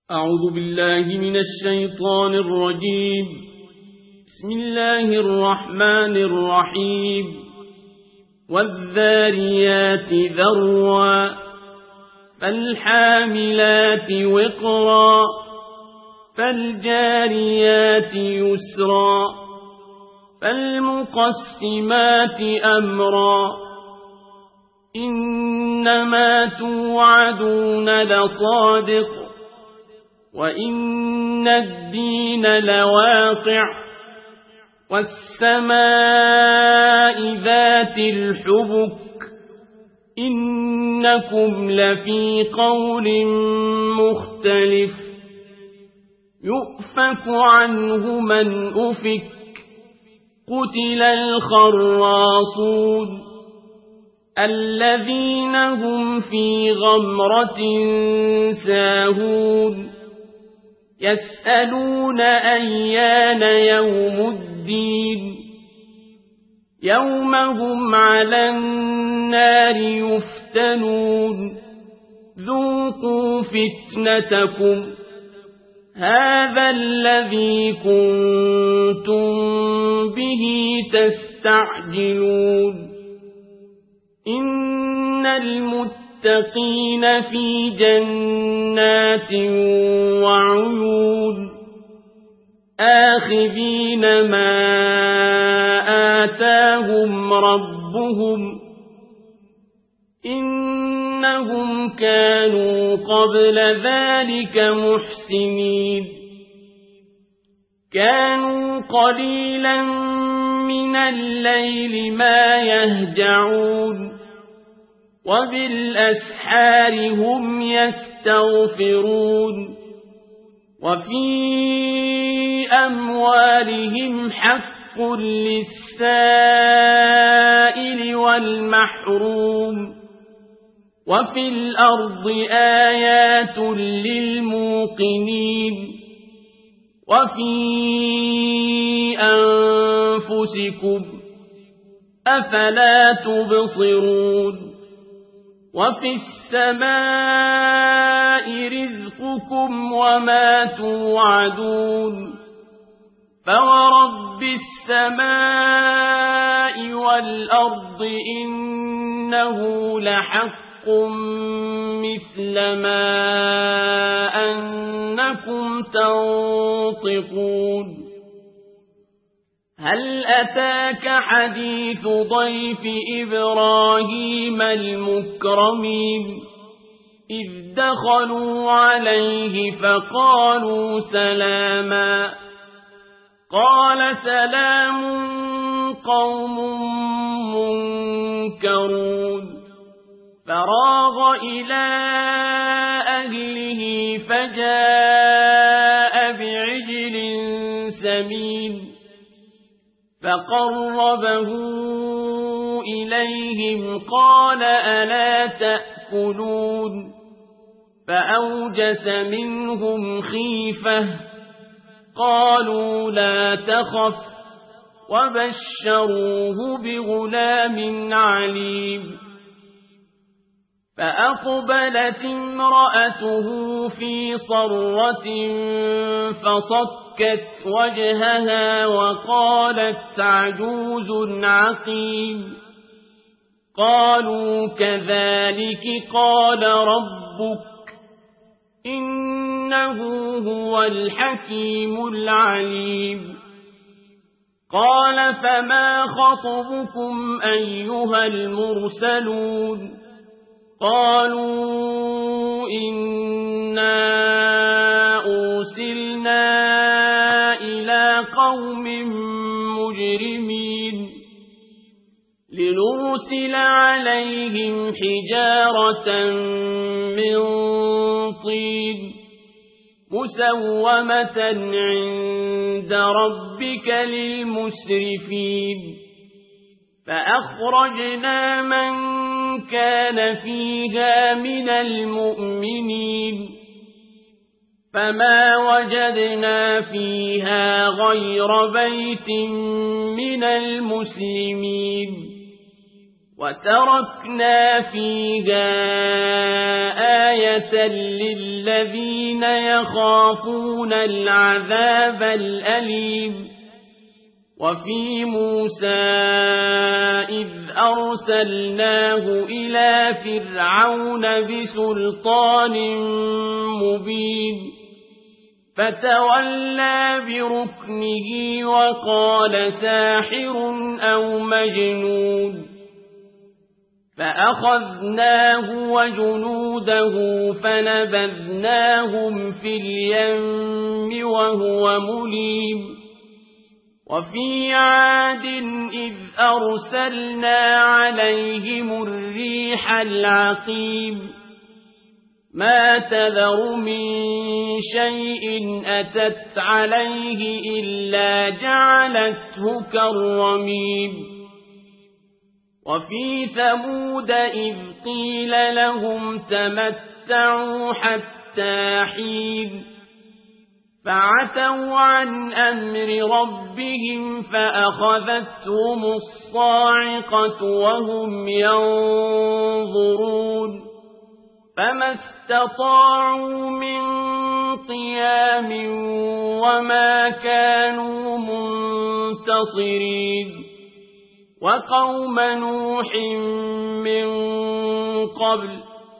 أعوذ بالله من الشيطان الرجيم. بسم الله الرحمن الرحيم. والذاريات ذروا فالحاملات وقرا فالجاريات يسرا فالمقسمات أمرا إنما توعدون لصادق وإن الدين لواقع والسماء ذات الحبك إنكم لفي قول مختلف يؤفك عنه من أفك قتل الخراصون الذين هم في غمرة ساهون يسألون أيان يوم الدين يوم هم على النار يفتنون ذوقوا فتنتكم هذا الذي كنتم به تستعجلون إن المتقين في جنات وعيون آخذين ما آتاهم ربهم إنهم كانوا قبل ذلك محسنين كانوا قليلا من الليل ما يهجعون وبالأسحار هم يستغفرون وفي أموالهم حق للسائل والمحروم وفي الأرض آيات للموقنين وفي أنفسكم أفلا تبصرون وفي السماء رزقكم وما توعدون فورب السماء والأرض إنه لحق مثل ما أنكم تنطقون هل أتاك حديث ضيف إبراهيم المكرمين إذ دخلوا عليه فقالوا سلاما قال سلام قوم منكرون فراغ إلى أهله فجاء بعجل سمين فقربه إليهم قال ألا تأكلون فأوجس منهم خيفة قالوا لا تخف وبشروه بغلام عليم فأقبلت امرأته في صرة فصكت وجهها وقالت عجوز عقيم قالوا كذلك قال ربك إنه هو الحكيم العليم قال فما خطبكم أيها المرسلون قالوا إنا أرسلنا إلى قوم مجرمين لنرسل عليهم حجارة من طين مسومة عند ربك للمسرفين فأخرجنا من كان فيها من المؤمنين فما وجدنا فيها غير بيت من المسلمين وتركنا فيها آية للذين يخافون العذاب الأليم وفي موسى إذ أرسلناه إلى فرعون بسلطان مبين فتولى بركنه وقال ساحر أو مجنون فأخذناه وجنوده فنبذناهم في اليم وهو مليم وفي عاد إذ أرسلنا عليهم الريح العقيم ما تذر من شيء أتت عليه إلا جعلته كالرميم وفي ثمود إذ قيل لهم تمتعوا حتى حين فعتوا عن أمر ربهم فأخذتهم الصاعقة وهم ينظرون فما استطاعوا من قيام وما كانوا منتصرين وقوم نوح من قبل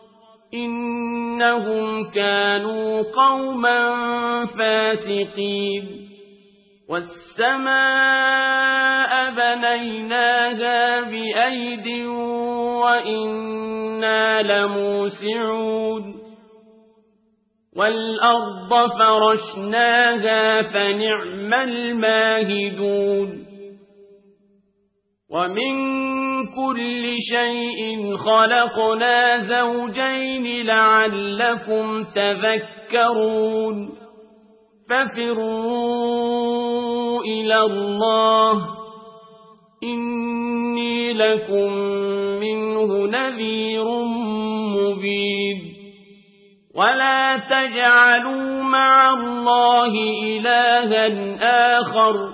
إنهم كانوا قوما فاسقين والسماء بنيناها بأيد وإنا لموسعون والأرض فرشناها فنعم الماهدون ومن كل شيء خلقنا زوجين لعلكم تذكرون ففروا إلى الله إني لكم منه نذير مبين ولا تجعلوا مع الله إلها آخر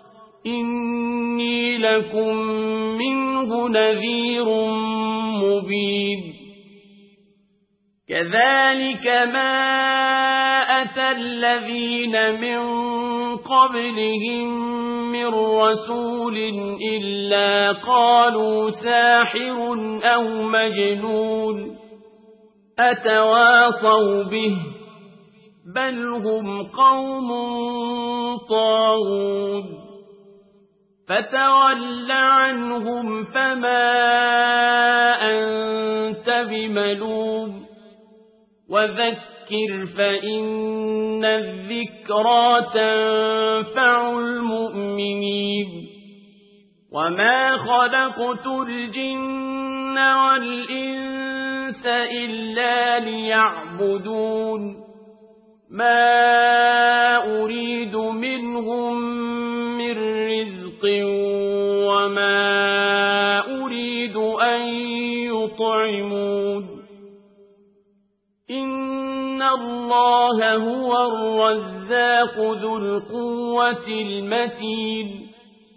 إني لكم منه نذير مبين كذلك ما أتى الذين من قبلهم من رسول إلا قالوا ساحر أو مجنون أتواصوا به بل هم قوم طاغون فتول عنهم فما أنت بملوم وذكر فإن الذكرى تنفع المؤمنين وما خلقت الجن والإنس إلا ليعبدون ما أريد منهم من رزق وما أريد أن يطعمون إن الله هو الرزاق ذو القوة المتين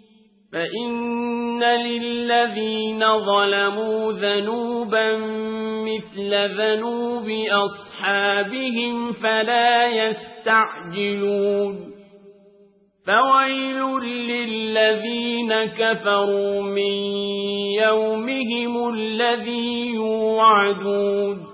فإن للذين ظلموا ذنوبا مثل ذنوب أصحابهم فلا يستعجلون فويل للذين كفروا من يومهم الذي يوعدون